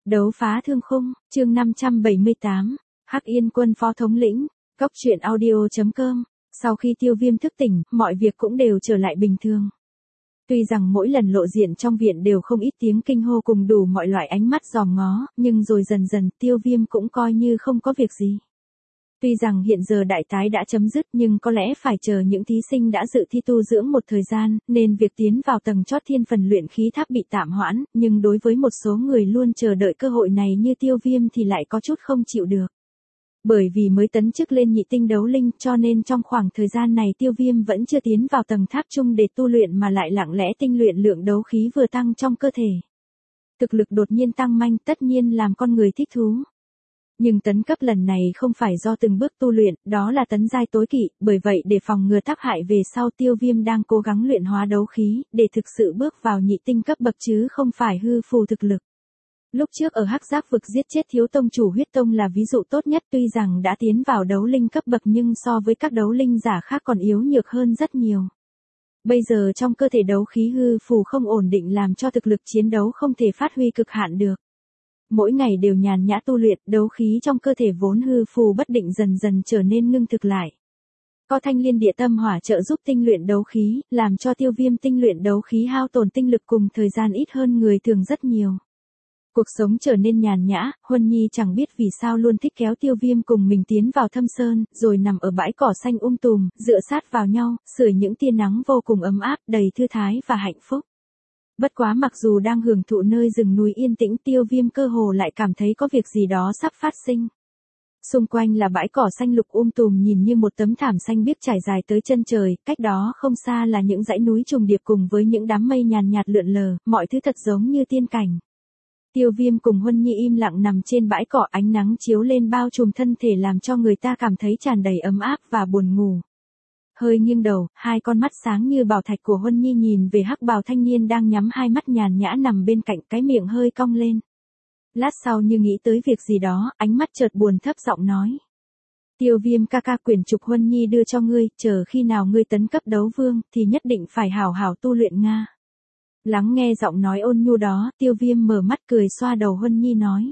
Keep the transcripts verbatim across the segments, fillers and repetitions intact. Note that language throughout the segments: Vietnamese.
Đấu phá thương khung, chương năm trăm bảy mươi tám, Hắc Yên Quân phó thống lĩnh, Cốc truyện audio chấm com. Sau khi Tiêu Viêm thức tỉnh, mọi việc cũng đều trở lại bình thường. Tuy rằng mỗi lần lộ diện trong viện đều không ít tiếng kinh hô cùng đủ mọi loại ánh mắt dòm ngó, nhưng rồi dần dần Tiêu Viêm cũng coi như không có việc gì. Tuy rằng hiện giờ đại tái đã chấm dứt nhưng có lẽ phải chờ những thí sinh đã dự thi tu dưỡng một thời gian, nên việc tiến vào tầng chót thiên phần luyện khí tháp bị tạm hoãn, nhưng đối với một số người luôn chờ đợi cơ hội này như Tiêu Viêm thì lại có chút không chịu được. Bởi vì mới tấn chức lên nhị tinh đấu linh cho nên trong khoảng thời gian này Tiêu Viêm vẫn chưa tiến vào tầng tháp chung để tu luyện mà lại lặng lẽ tinh luyện lượng đấu khí vừa tăng trong cơ thể. Thực lực đột nhiên tăng manh tất nhiên làm con người thích thú. Nhưng tấn cấp lần này không phải do từng bước tu luyện, đó là tấn giai tối kỵ, bởi vậy để phòng ngừa tác hại về sau Tiêu Viêm đang cố gắng luyện hóa đấu khí, để thực sự bước vào nhị tinh cấp bậc chứ không phải hư phù thực lực. Lúc trước ở Hắc Giác vực giết chết thiếu tông chủ huyết tông là ví dụ tốt nhất, tuy rằng đã tiến vào đấu linh cấp bậc nhưng so với các đấu linh giả khác còn yếu nhược hơn rất nhiều. Bây giờ trong cơ thể đấu khí hư phù không ổn định làm cho thực lực chiến đấu không thể phát huy cực hạn được. Mỗi ngày đều nhàn nhã tu luyện, đấu khí trong cơ thể vốn hư phù bất định dần dần trở nên ngưng thực lại. Có thanh liên địa tâm hỏa trợ giúp tinh luyện đấu khí, làm cho Tiêu Viêm tinh luyện đấu khí hao tổn tinh lực cùng thời gian ít hơn người thường rất nhiều. Cuộc sống trở nên nhàn nhã, Huân Nhi chẳng biết vì sao luôn thích kéo Tiêu Viêm cùng mình tiến vào thâm sơn, rồi nằm ở bãi cỏ xanh um tùm, dựa sát vào nhau, sưởi những tia nắng vô cùng ấm áp, đầy thư thái và hạnh phúc. Bất quá mặc dù đang hưởng thụ nơi rừng núi yên tĩnh, Tiêu Viêm cơ hồ lại cảm thấy có việc gì đó sắp phát sinh. Xung quanh là bãi cỏ xanh lục um tùm nhìn như một tấm thảm xanh biếc trải dài tới chân trời, cách đó không xa là những dãy núi trùng điệp cùng với những đám mây nhàn nhạt lượn lờ, mọi thứ thật giống như tiên cảnh. Tiêu Viêm cùng Huân Nhi im lặng nằm trên bãi cỏ, ánh nắng chiếu lên bao trùm thân thể làm cho người ta cảm thấy tràn đầy ấm áp và buồn ngủ. Hơi nghiêng đầu, hai con mắt sáng như bảo thạch của Huân Nhi nhìn về hắc bào thanh niên đang nhắm hai mắt nhàn nhã nằm bên cạnh, cái miệng hơi cong lên. Lát sau như nghĩ tới việc gì đó, ánh mắt chợt buồn thấp giọng nói. Tiêu Viêm ca ca, quyển trục Huân Nhi đưa cho ngươi, chờ khi nào ngươi tấn cấp đấu vương, thì nhất định phải hảo hảo tu luyện Nga. Lắng nghe giọng nói ôn nhu đó, Tiêu Viêm mở mắt cười xoa đầu Huân Nhi nói.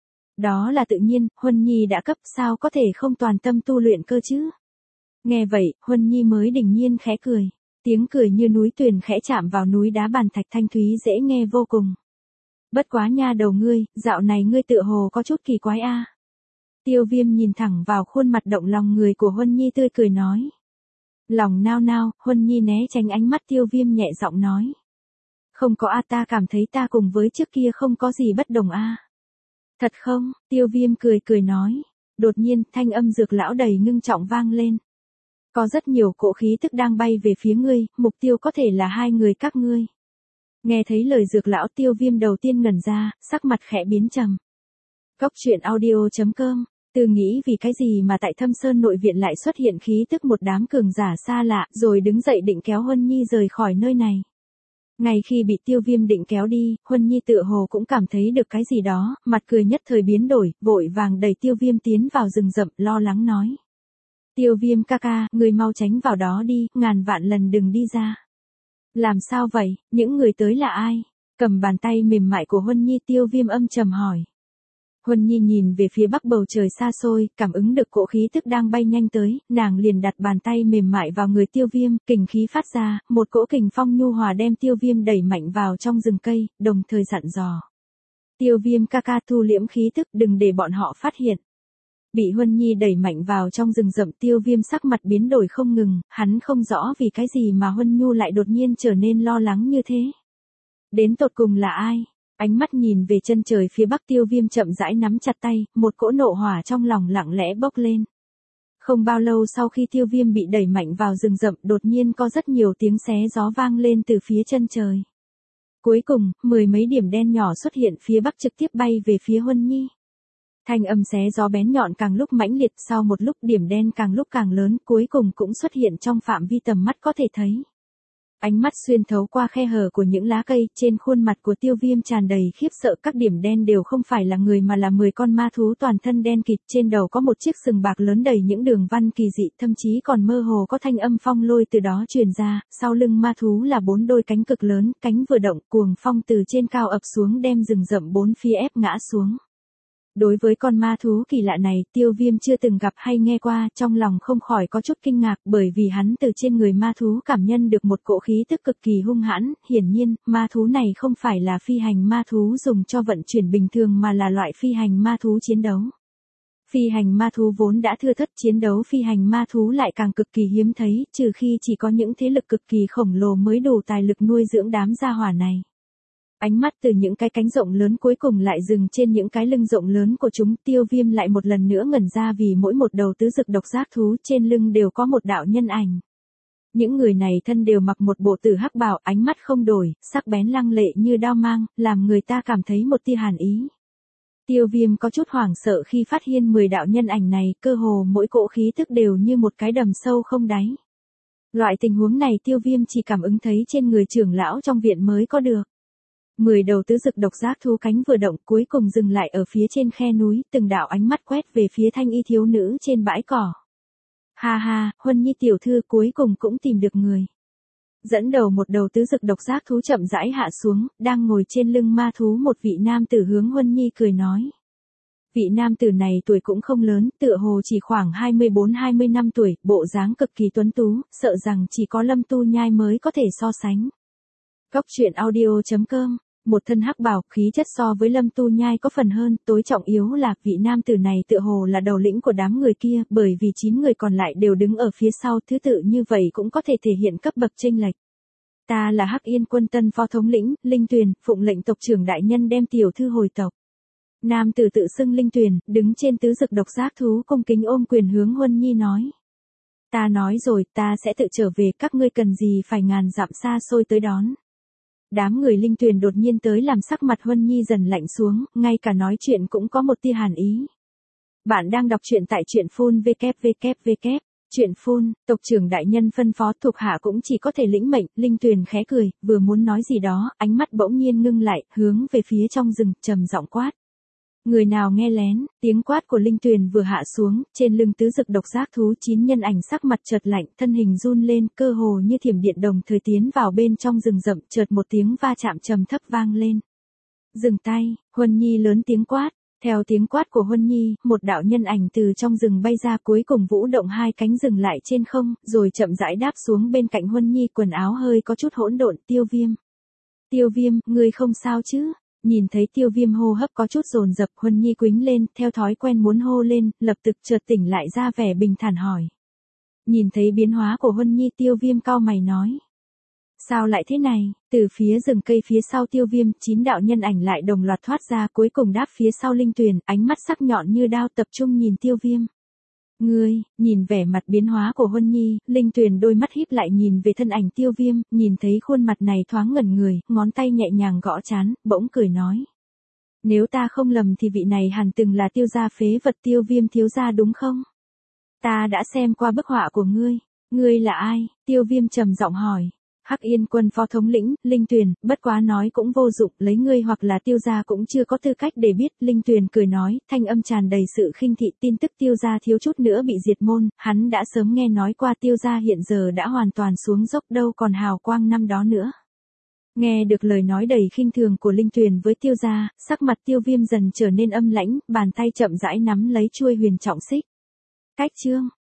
Đó là tự nhiên, Huân Nhi đã cấp sao có thể không toàn tâm tu luyện cơ chứ. Nghe vậy, Huân Nhi mới đình nhiên khẽ cười. Tiếng cười như núi tuyền khẽ chạm vào núi đá bàn thạch thanh thúy dễ nghe vô cùng. Bất quá nha đầu ngươi, dạo này ngươi tựa hồ có chút kỳ quái a. Tiêu Viêm nhìn thẳng vào khuôn mặt động lòng người của Huân Nhi tươi cười nói. Lòng nao nao, Huân Nhi né tránh ánh mắt Tiêu Viêm nhẹ giọng nói. Không có a, ta cảm thấy ta cùng với trước kia không có gì bất đồng a. Thật không? Tiêu Viêm cười cười nói. Đột nhiên, thanh âm Dược lão đầy ngưng trọng vang lên. Có rất nhiều cỗ khí tức đang bay về phía ngươi, mục tiêu có thể là hai người các ngươi. Nghe thấy lời Dược lão, Tiêu Viêm đầu tiên ngẩn ra, sắc mặt khẽ biến trầm. Cốc truyện audio chấm com. Từ nghĩ vì cái gì mà tại Thâm Sơn nội viện lại xuất hiện khí tức một đám cường giả xa lạ, rồi đứng dậy định kéo Huân Nhi rời khỏi nơi này. Ngay khi bị Tiêu Viêm định kéo đi, Huân Nhi tựa hồ cũng cảm thấy được cái gì đó, mặt cười nhất thời biến đổi, vội vàng đẩy Tiêu Viêm tiến vào rừng rậm, lo lắng nói. Tiêu Viêm ca ca, người mau tránh vào đó đi, ngàn vạn lần đừng đi ra. Làm sao vậy, những người tới là ai? Cầm bàn tay mềm mại của Huân Nhi, Tiêu Viêm âm trầm hỏi. Huân Nhi nhìn về phía bắc bầu trời xa xôi, cảm ứng được cỗ khí tức đang bay nhanh tới, nàng liền đặt bàn tay mềm mại vào người Tiêu Viêm, kình khí phát ra, một cỗ kình phong nhu hòa đem Tiêu Viêm đẩy mạnh vào trong rừng cây, đồng thời dặn dò. Tiêu Viêm ca ca, thu liễm khí tức, đừng để bọn họ phát hiện. Bị Huân Nhi đẩy mạnh vào trong rừng rậm, Tiêu Viêm sắc mặt biến đổi không ngừng, hắn không rõ vì cái gì mà Huân Nhu lại đột nhiên trở nên lo lắng như thế. Đến tột cùng là ai? Ánh mắt nhìn về chân trời phía bắc, Tiêu Viêm chậm rãi nắm chặt tay, một cỗ nộ hỏa trong lòng lặng lẽ bốc lên. Không bao lâu sau khi Tiêu Viêm bị đẩy mạnh vào rừng rậm, đột nhiên có rất nhiều tiếng xé gió vang lên từ phía chân trời. Cuối cùng, mười mấy điểm đen nhỏ xuất hiện phía bắc trực tiếp bay về phía Huân Nhi. Thanh âm xé gió bén nhọn càng lúc mãnh liệt, sau một lúc điểm đen càng lúc càng lớn, cuối cùng cũng xuất hiện trong phạm vi tầm mắt có thể thấy. Ánh mắt xuyên thấu qua khe hở của những lá cây, trên khuôn mặt của Tiêu Viêm tràn đầy khiếp sợ, các điểm đen đều không phải là người mà là mười con ma thú toàn thân đen kịt, trên đầu có một chiếc sừng bạc lớn đầy những đường văn kỳ dị, thậm chí còn mơ hồ có thanh âm phong lôi từ đó truyền ra, sau lưng ma thú là bốn đôi cánh cực lớn, cánh vừa động, cuồng phong từ trên cao ập xuống đem rừng rậm bốn phía ép ngã xuống. Đối với con ma thú kỳ lạ này, Tiêu Viêm chưa từng gặp hay nghe qua, trong lòng không khỏi có chút kinh ngạc, bởi vì hắn từ trên người ma thú cảm nhận được một cỗ khí tức cực kỳ hung hãn, hiển nhiên, ma thú này không phải là phi hành ma thú dùng cho vận chuyển bình thường mà là loại phi hành ma thú chiến đấu. Phi hành ma thú vốn đã thưa thớt, chiến đấu phi hành ma thú lại càng cực kỳ hiếm thấy, trừ khi chỉ có những thế lực cực kỳ khổng lồ mới đủ tài lực nuôi dưỡng đám gia hỏa này. Ánh mắt từ những cái cánh rộng lớn cuối cùng lại dừng trên những cái lưng rộng lớn của chúng, Tiêu Viêm lại một lần nữa ngẩn ra vì mỗi một đầu tứ dực độc giác thú trên lưng đều có một đạo nhân ảnh. Những người này thân đều mặc một bộ tử hắc bào, ánh mắt không đổi, sắc bén lăng lệ như đao mang, làm người ta cảm thấy một tia hàn ý. Tiêu Viêm có chút hoảng sợ khi phát hiện mười đạo nhân ảnh này, cơ hồ mỗi cỗ khí tức đều như một cái đầm sâu không đáy. Loại tình huống này Tiêu Viêm chỉ cảm ứng thấy trên người trưởng lão trong viện mới có được. Mười đầu tứ dực độc giác thú cánh vừa động, cuối cùng dừng lại ở phía trên khe núi, từng đạo ánh mắt quét về phía thanh y thiếu nữ trên bãi cỏ. Ha ha, Huân Nhi tiểu thư cuối cùng cũng tìm được người. Dẫn đầu một đầu tứ dực độc giác thú chậm rãi hạ xuống, đang ngồi trên lưng ma thú một vị nam tử hướng Huân Nhi cười nói. Vị nam tử này tuổi cũng không lớn, tựa hồ chỉ khoảng hai mươi bốn hai mươi năm tuổi, bộ dáng cực kỳ tuấn tú, sợ rằng chỉ có Lâm Tu Nhai mới có thể so sánh. Góc truyện audio chấm com, một thân hắc bào, khí chất so với Lâm Tu Nhai có phần hơn, tối trọng yếu là vị nam tử này tựa hồ là đầu lĩnh của đám người kia, bởi vì chín người còn lại đều đứng ở phía sau, thứ tự như vậy cũng có thể thể hiện cấp bậc chênh lệch. Ta là Hắc Yên quân tân phó thống lĩnh, Linh Tuyền, phụng lệnh tộc trưởng đại nhân đem tiểu thư hồi tộc. Nam tử tự xưng Linh Tuyền, đứng trên tứ dực độc giác thú cung kính ôm quyền hướng Huân Nhi nói. Ta nói rồi, ta sẽ tự trở về, các ngươi cần gì phải ngàn dặm xa xôi tới đón. Đám người Linh Tuyền đột nhiên tới làm sắc mặt Huân Nhi dần lạnh xuống, ngay cả nói chuyện cũng có một tia hàn ý. Bạn đang đọc truyện tại truyện phun vê kép vê kép vê kép, truyện phun, tộc trưởng đại nhân phân phó thuộc hạ cũng chỉ có thể lĩnh mệnh, Linh Tuyền khẽ cười, vừa muốn nói gì đó, ánh mắt bỗng nhiên ngưng lại, hướng về phía trong rừng, trầm giọng quát. Người nào nghe lén, tiếng quát của Linh Tuyền vừa hạ xuống, trên lưng tứ dực độc giác thú chín nhân ảnh sắc mặt chợt lạnh, thân hình run lên, cơ hồ như thiểm điện đồng thời tiến vào bên trong rừng rậm, chợt một tiếng va chạm trầm thấp vang lên. Dừng tay, Huân Nhi lớn tiếng quát, theo tiếng quát của Huân Nhi, một đạo nhân ảnh từ trong rừng bay ra cuối cùng vũ động hai cánh dừng lại trên không, rồi chậm rãi đáp xuống bên cạnh Huân Nhi, quần áo hơi có chút hỗn độn, Tiêu Viêm. Tiêu Viêm, ngươi không sao chứ? Nhìn thấy Tiêu Viêm hô hấp có chút dồn dập, Huân Nhi quĩnh lên, theo thói quen muốn hô lên, lập tức chợt tỉnh lại ra vẻ bình thản hỏi. Nhìn thấy biến hóa của Huân Nhi, Tiêu Viêm cau mày nói. Sao lại thế này? Từ phía rừng cây phía sau Tiêu Viêm, chín đạo nhân ảnh lại đồng loạt thoát ra, cuối cùng đáp phía sau Linh Tuyền, ánh mắt sắc nhọn như đao tập trung nhìn Tiêu Viêm. Ngươi, nhìn vẻ mặt biến hóa của Huân Nhi, Linh Tuyền đôi mắt híp lại nhìn về thân ảnh Tiêu Viêm, nhìn thấy khuôn mặt này thoáng ngẩn người, ngón tay nhẹ nhàng gõ trán, bỗng cười nói. Nếu ta không lầm thì vị này hẳn từng là Tiêu gia phế vật, Tiêu Viêm thiếu gia đúng không? Ta đã xem qua bức họa của ngươi, ngươi là ai? Tiêu Viêm trầm giọng hỏi. Hắc Yên quân phó thống lĩnh, Linh Tuyền, bất quá nói cũng vô dụng, lấy ngươi hoặc là Tiêu gia cũng chưa có tư cách để biết, Linh Tuyền cười nói, thanh âm tràn đầy sự khinh thị, tin tức Tiêu gia thiếu chút nữa bị diệt môn, hắn đã sớm nghe nói qua Tiêu gia hiện giờ đã hoàn toàn xuống dốc, đâu còn hào quang năm đó nữa. Nghe được lời nói đầy khinh thường của Linh Tuyền với Tiêu gia, sắc mặt Tiêu Viêm dần trở nên âm lãnh, bàn tay chậm rãi nắm lấy chuôi huyền trọng xích. Cách chương